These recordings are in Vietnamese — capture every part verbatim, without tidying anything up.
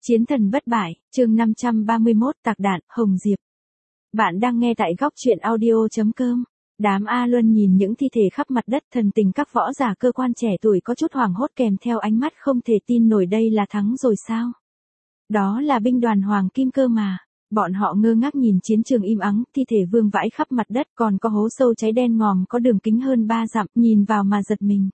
Chiến thần bất bại, chương năm trăm ba mươi mốt, tạc đạn, Hồng Diệp. Bạn đang nghe tại góc truyện audio chấm com. Đám A Luân nhìn những thi thể khắp mặt đất, thần tình các võ giả cơ quan trẻ tuổi có chút hoảng hốt kèm theo ánh mắt không thể tin nổi, đây là thắng rồi sao? Đó là binh đoàn Hoàng Kim cơ mà. Bọn họ ngơ ngác nhìn chiến trường im ắng, thi thể vương vãi khắp mặt đất, còn có hố sâu cháy đen ngòm có đường kính hơn ba dặm, nhìn vào mà giật mình.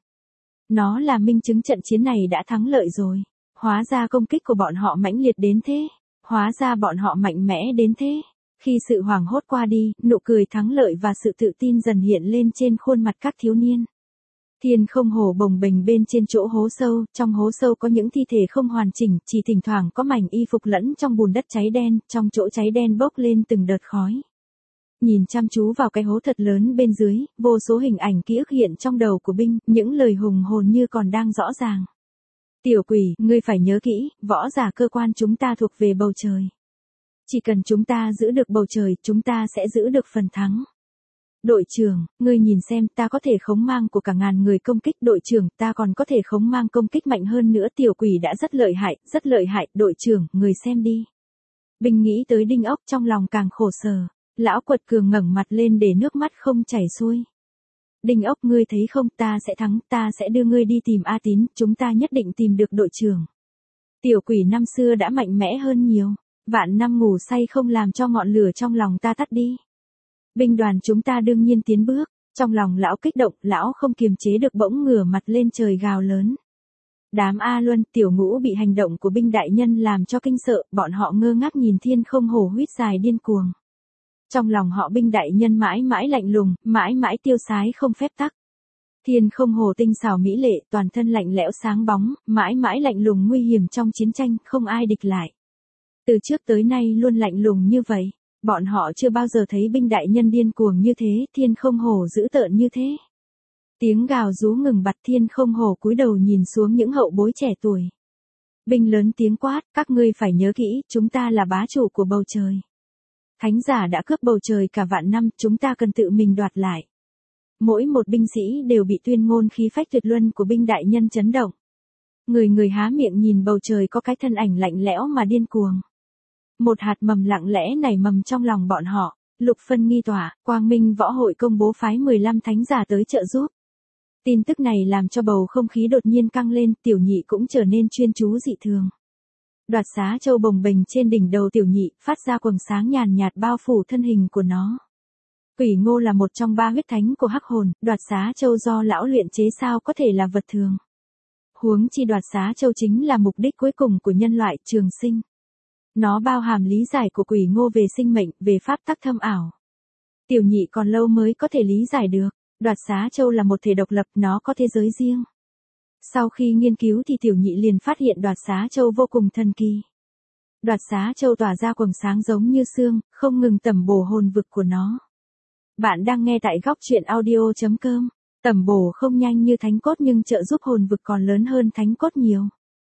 Nó là minh chứng trận chiến này đã thắng lợi rồi. Hóa ra công kích của bọn họ mãnh liệt đến thế. Hóa ra bọn họ mạnh mẽ đến thế. Khi sự hoảng hốt qua đi, nụ cười thắng lợi và sự tự tin dần hiện lên trên khuôn mặt các thiếu niên. Thiên không hồ bồng bềnh bên trên chỗ hố sâu, trong hố sâu có những thi thể không hoàn chỉnh, chỉ thỉnh thoảng có mảnh y phục lẫn trong bùn đất cháy đen, trong chỗ cháy đen bốc lên từng đợt khói. Nhìn chăm chú vào cái hố thật lớn bên dưới, vô số hình ảnh ký ức hiện trong đầu của binh, những lời hùng hồn như còn đang rõ ràng. Tiểu quỷ, ngươi phải nhớ kỹ, võ giả cơ quan chúng ta thuộc về bầu trời. Chỉ cần chúng ta giữ được bầu trời, chúng ta sẽ giữ được phần thắng. Đội trưởng, ngươi nhìn xem, ta có thể khống mang của cả ngàn người công kích. Đội trưởng, ta còn có thể khống mang công kích mạnh hơn nữa. Tiểu quỷ đã rất lợi hại, rất lợi hại. Đội trưởng, người xem đi. Binh nghĩ tới Đinh Ốc trong lòng càng khổ sở. Lão Quật Cường ngẩng mặt lên để nước mắt không chảy xuôi. Đinh Ốc, ngươi thấy không, ta sẽ thắng, ta sẽ đưa ngươi đi tìm A Tín, chúng ta nhất định tìm được đội trưởng. Tiểu quỷ năm xưa đã mạnh mẽ hơn nhiều, vạn năm ngủ say không làm cho ngọn lửa trong lòng ta tắt đi. Binh đoàn chúng ta đương nhiên tiến bước, trong lòng lão kích động, lão không kiềm chế được bỗng ngửa mặt lên trời gào lớn. Đám A Luân, Tiểu Ngũ bị hành động của binh đại nhân làm cho kinh sợ, bọn họ ngơ ngác nhìn thiên không hổ huýt dài điên cuồng. Trong lòng họ binh đại nhân mãi mãi lạnh lùng, mãi mãi tiêu sái không phép tắc. Thiên không hồ tinh xảo mỹ lệ, toàn thân lạnh lẽo sáng bóng, mãi mãi lạnh lùng nguy hiểm trong chiến tranh, không ai địch lại. Từ trước tới nay luôn lạnh lùng như vậy, bọn họ chưa bao giờ thấy binh đại nhân điên cuồng như thế, thiên không hồ dữ tợn như thế. Tiếng gào rú ngừng bặt, thiên không hồ cúi đầu nhìn xuống những hậu bối trẻ tuổi. Binh lớn tiếng quát, các ngươi phải nhớ kỹ, chúng ta là bá chủ của bầu trời. Thánh giả đã cướp bầu trời cả vạn năm, chúng ta cần tự mình đoạt lại. Mỗi một binh sĩ đều bị tuyên ngôn khí phách tuyệt luân của binh đại nhân chấn động. Người người há miệng nhìn bầu trời có cái thân ảnh lạnh lẽo mà điên cuồng. Một hạt mầm lặng lẽ nảy mầm trong lòng bọn họ, lục phân nghi tỏa, Quang Minh Võ Hội công bố phái mười lăm thánh giả tới trợ giúp. Tin tức này làm cho bầu không khí đột nhiên căng lên, Tiểu Nhị cũng trở nên chuyên chú dị thường. Đoạt xá châu bồng bềnh trên đỉnh đầu Tiểu Nhị, phát ra quầng sáng nhàn nhạt bao phủ thân hình của nó. Quỷ Ngô là một trong ba huyết thánh của hắc hồn, đoạt xá châu do lão luyện chế sao có thể là vật thường. Huống chi đoạt xá châu chính là mục đích cuối cùng của nhân loại, trường sinh. Nó bao hàm lý giải của Quỷ Ngô về sinh mệnh, về pháp tắc thâm ảo. Tiểu Nhị còn lâu mới có thể lý giải được, đoạt xá châu là một thể độc lập, nó có thế giới riêng. Sau khi nghiên cứu thì Tiểu Nhị liền phát hiện đoạt xá châu vô cùng thần kỳ. Đoạt xá châu tỏa ra quầng sáng giống như sương, không ngừng tẩm bổ hồn vực của nó. Bạn đang nghe tại góc truyện audio chấm com. Tẩm bổ không nhanh như thánh cốt nhưng trợ giúp hồn vực còn lớn hơn thánh cốt nhiều.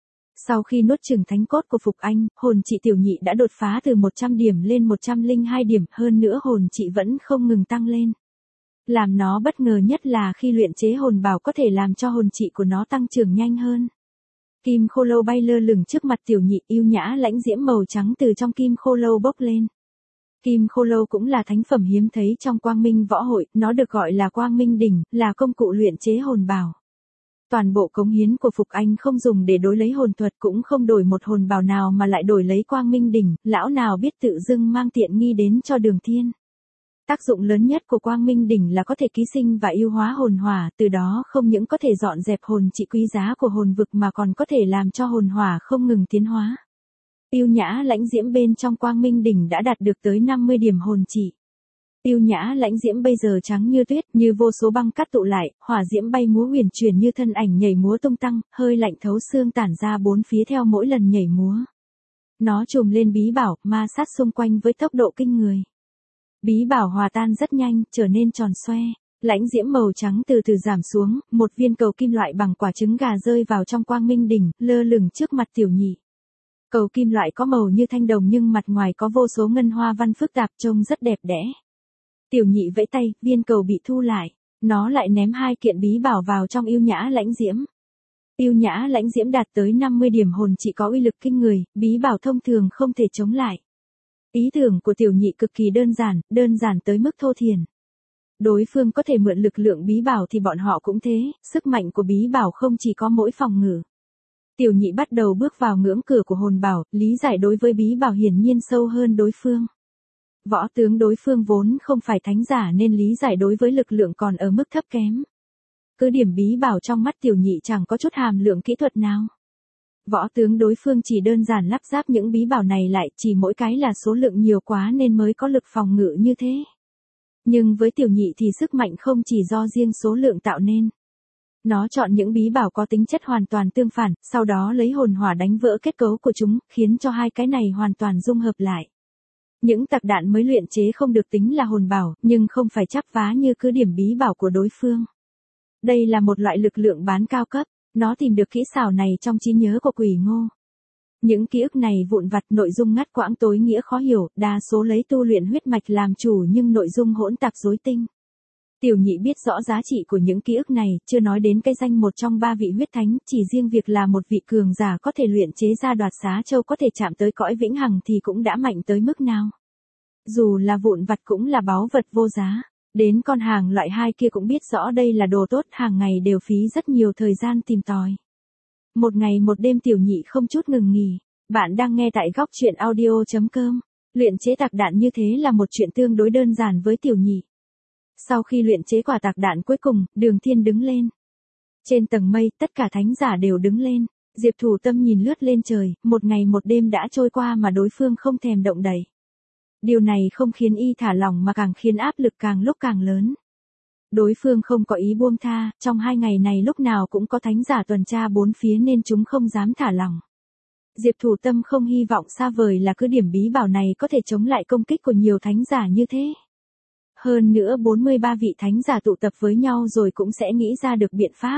Sau khi nuốt chửng thánh cốt của Phục Anh, hồn trị Tiểu Nhị đã đột phá từ một trăm điểm lên một trăm lẻ hai điểm, hơn nữa hồn trị vẫn không ngừng tăng lên. Làm nó bất ngờ nhất là khi luyện chế hồn bảo có thể làm cho hồn trị của nó tăng trưởng nhanh hơn. Kim khô lâu bay lơ lửng trước mặt Tiểu Nhị, yêu nhã lãnh diễm màu trắng từ trong kim khô lâu bốc lên. Kim khô lâu cũng là thánh phẩm hiếm thấy trong Quang Minh Võ Hội, nó được gọi là Quang Minh đỉnh, là công cụ luyện chế hồn bảo. Toàn bộ cống hiến của Phục Anh không dùng để đối lấy hồn thuật, cũng không đổi một hồn bảo nào mà lại đổi lấy Quang Minh đỉnh, lão nào biết tự dưng mang tiện nghi đến cho Đường Thiên. Tác dụng lớn nhất của Quang Minh đỉnh là có thể ký sinh và yêu hóa hồn hỏa, từ đó không những có thể dọn dẹp hồn trị quý giá của hồn vực mà còn có thể làm cho hồn hỏa không ngừng tiến hóa. Yêu nhã lãnh diễm bên trong Quang Minh đỉnh đã đạt được tới năm mươi điểm hồn trị. Yêu nhã lãnh diễm bây giờ trắng như tuyết, như vô số băng cát tụ lại, hỏa diễm bay múa huyền chuyển như thân ảnh nhảy múa tung tăng, hơi lạnh thấu xương tản ra bốn phía theo mỗi lần nhảy múa. Nó trùm lên bí bảo, ma sát xung quanh với tốc độ kinh người. Bí bảo hòa tan rất nhanh, trở nên tròn xoe. Lãnh diễm màu trắng từ từ giảm xuống, một viên cầu kim loại bằng quả trứng gà rơi vào trong Quang Minh đỉnh, lơ lửng trước mặt Tiểu Nhị. Cầu kim loại có màu như thanh đồng nhưng mặt ngoài có vô số ngân hoa văn phức tạp, trông rất đẹp đẽ. Tiểu Nhị vẫy tay, viên cầu bị thu lại. Nó lại ném hai kiện bí bảo vào trong yêu nhã lãnh diễm. Yêu nhã lãnh diễm đạt tới năm mươi điểm hồn chỉ có uy lực kinh người, bí bảo thông thường không thể chống lại. Ý tưởng của tiểu nhị cực kỳ đơn giản, đơn giản tới mức thô thiển. Đối phương có thể mượn lực lượng bí bảo thì bọn họ cũng thế, sức mạnh của bí bảo không chỉ có mỗi phòng ngự. Tiểu nhị bắt đầu bước vào ngưỡng cửa của hồn bảo, lý giải đối với bí bảo hiển nhiên sâu hơn đối phương. Võ tướng đối phương vốn không phải thánh giả nên lý giải đối với lực lượng còn ở mức thấp kém. Cứ điểm bí bảo trong mắt tiểu nhị chẳng có chút hàm lượng kỹ thuật nào. Võ tướng đối phương chỉ đơn giản lắp ráp những bí bảo này lại, chỉ mỗi cái là số lượng nhiều quá nên mới có lực phòng ngự như thế. Nhưng với tiểu nhị thì sức mạnh không chỉ do riêng số lượng tạo nên. Nó chọn những bí bảo có tính chất hoàn toàn tương phản, sau đó lấy hồn hỏa đánh vỡ kết cấu của chúng, khiến cho hai cái này hoàn toàn dung hợp lại. Những tạc đạn mới luyện chế không được tính là hồn bảo, nhưng không phải chắp vá như cứ điểm bí bảo của đối phương. Đây là một loại lực lượng bán cao cấp, nó tìm được kỹ xảo này trong trí nhớ của Quỷ Ngô. Những ký ức này vụn vặt, nội dung ngắt quãng tối nghĩa khó hiểu, đa số lấy tu luyện huyết mạch làm chủ nhưng nội dung hỗn tạp rối tinh. Tiểu nhị biết rõ giá trị của những ký ức này, chưa nói đến cái danh một trong ba vị huyết thánh, chỉ riêng việc là một vị cường giả có thể luyện chế ra đoạt xá châu có thể chạm tới cõi vĩnh hằng thì cũng đã mạnh tới mức nào. Dù là vụn vặt cũng là báu vật vô giá. Đến con hàng loại hai kia cũng biết rõ đây là đồ tốt, hàng ngày đều phí rất nhiều thời gian tìm tòi. Một ngày một đêm tiểu nhị không chút ngừng nghỉ. Bạn đang nghe tại góc truyện audio chấm com. Luyện chế tạc đạn như thế là một chuyện tương đối đơn giản với tiểu nhị. Sau khi luyện chế quả tạc đạn cuối cùng, Đường Thiên đứng lên. Trên tầng mây, tất cả thánh giả đều đứng lên. Diệp Thủ Tâm nhìn lướt lên trời, một ngày một đêm đã trôi qua mà đối phương không thèm động đậy. Điều này không khiến y thả lỏng mà càng khiến áp lực càng lúc càng lớn. Đối phương không có ý buông tha, trong hai ngày này lúc nào cũng có thánh giả tuần tra bốn phía nên chúng không dám thả lỏng. Diệp Thủ Tâm không hy vọng xa vời là cứ điểm bí bảo này có thể chống lại công kích của nhiều thánh giả như thế. Hơn nữa bốn mươi ba vị thánh giả tụ tập với nhau rồi cũng sẽ nghĩ ra được biện pháp.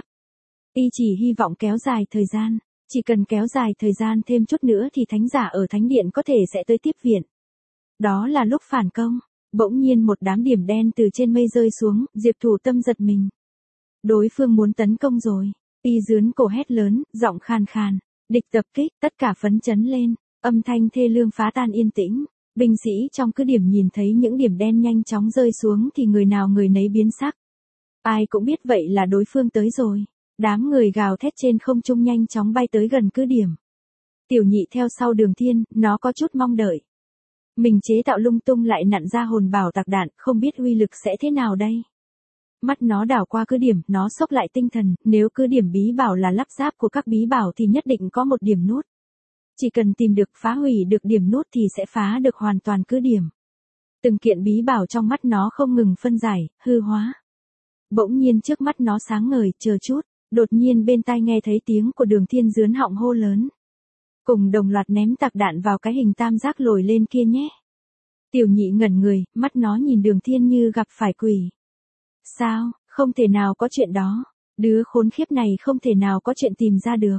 Y chỉ hy vọng kéo dài thời gian, chỉ cần kéo dài thời gian thêm chút nữa thì thánh giả ở thánh điện có thể sẽ tới tiếp viện. Đó là lúc phản công, bỗng nhiên một đám điểm đen từ trên mây rơi xuống, Diệp Thủ Tâm giật mình. Đối phương muốn tấn công rồi, y giướn cổ hét lớn, giọng khàn khàn, địch tập kích, tất cả phấn chấn lên, âm thanh thê lương phá tan yên tĩnh. Binh sĩ trong cứ điểm nhìn thấy những điểm đen nhanh chóng rơi xuống thì người nào người nấy biến sắc. Ai cũng biết vậy là đối phương tới rồi. Đám người gào thét trên không trung nhanh chóng bay tới gần cứ điểm. Tiểu nhị theo sau Đường Thiên, nó có chút mong đợi. Mình chế tạo lung tung lại nặn ra hồn bảo tạc đạn, không biết uy lực sẽ thế nào đây. Mắt nó đảo qua cứ điểm, nó xốc lại tinh thần, nếu cứ điểm bí bảo là lắp ráp của các bí bảo thì nhất định có một điểm nút. Chỉ cần tìm được phá hủy được điểm nút thì sẽ phá được hoàn toàn cứ điểm. Từng kiện bí bảo trong mắt nó không ngừng phân giải, hư hóa. Bỗng nhiên trước mắt nó sáng ngời, chờ chút, đột nhiên bên tai nghe thấy tiếng của Đường Thiên giướn họng hô lớn. Cùng đồng loạt ném tạc đạn vào cái hình tam giác lồi lên kia nhé. Tiểu nhị ngẩn người, mắt nó nhìn Đường Thiên như gặp phải quỷ. Sao, không thể nào có chuyện đó. Đứa khốn khiếp này không thể nào có chuyện tìm ra được.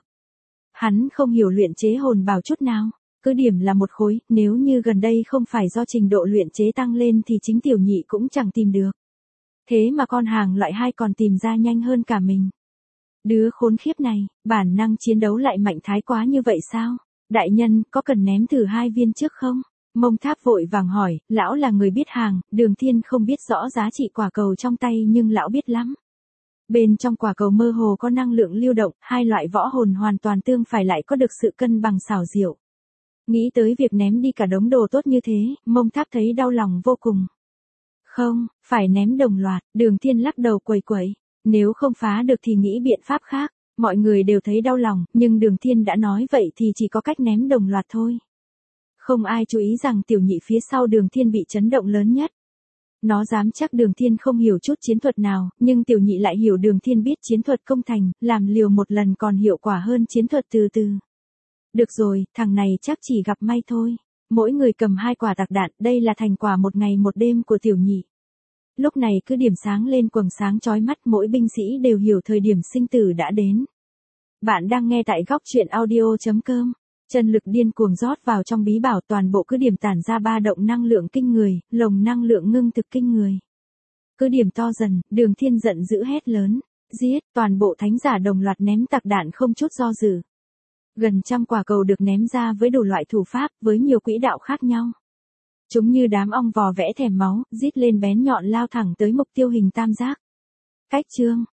Hắn không hiểu luyện chế hồn bảo chút nào. Cứ điểm là một khối, nếu như gần đây không phải do trình độ luyện chế tăng lên thì chính tiểu nhị cũng chẳng tìm được. Thế mà con hàng loại hai còn tìm ra nhanh hơn cả mình. Đứa khốn khiếp này, bản năng chiến đấu lại mạnh thái quá như vậy sao? Đại nhân, có cần ném thử hai viên trước không? Mông Tháp vội vàng hỏi, lão là người biết hàng, Đường Thiên không biết rõ giá trị quả cầu trong tay nhưng lão biết lắm. Bên trong quả cầu mơ hồ có năng lượng lưu động, hai loại võ hồn hoàn toàn tương phải lại có được sự cân bằng xảo diệu. Nghĩ tới việc ném đi cả đống đồ tốt như thế, Mông Tháp thấy đau lòng vô cùng. Không, phải ném đồng loạt, Đường Thiên lắc đầu quẩy quẩy. Nếu không phá được thì nghĩ biện pháp khác. Mọi người đều thấy đau lòng, nhưng Đường Thiên đã nói vậy thì chỉ có cách ném đồng loạt thôi. Không ai chú ý rằng tiểu nhị phía sau Đường Thiên bị chấn động lớn nhất. Nó dám chắc Đường Thiên không hiểu chút chiến thuật nào, nhưng tiểu nhị lại hiểu Đường Thiên biết chiến thuật công thành, làm liều một lần còn hiệu quả hơn chiến thuật từ từ. Được rồi, thằng này chắc chỉ gặp may thôi. Mỗi người cầm hai quả tạc đạn, đây là thành quả một ngày một đêm của tiểu nhị. Lúc này cứ điểm sáng lên quầng sáng chói mắt, mỗi binh sĩ đều hiểu thời điểm sinh tử đã đến. Bạn đang nghe tại góc truyện audio chấm com. Chân lực điên cuồng rót vào trong bí bảo, toàn bộ cứ điểm tản ra ba động năng lượng kinh người, lồng năng lượng ngưng thực kinh người. Cứ điểm to dần, Đường Thiên giận dữ hét lớn. giết, toàn bộ thánh giả đồng loạt ném tạc đạn không chút do dự. Gần trăm quả cầu được ném ra với đủ loại thủ pháp, với nhiều quỹ đạo khác nhau. Chúng như đám ong vò vẽ thèm máu, rít lên bén nhọn lao thẳng tới mục tiêu hình tam giác. Cách chương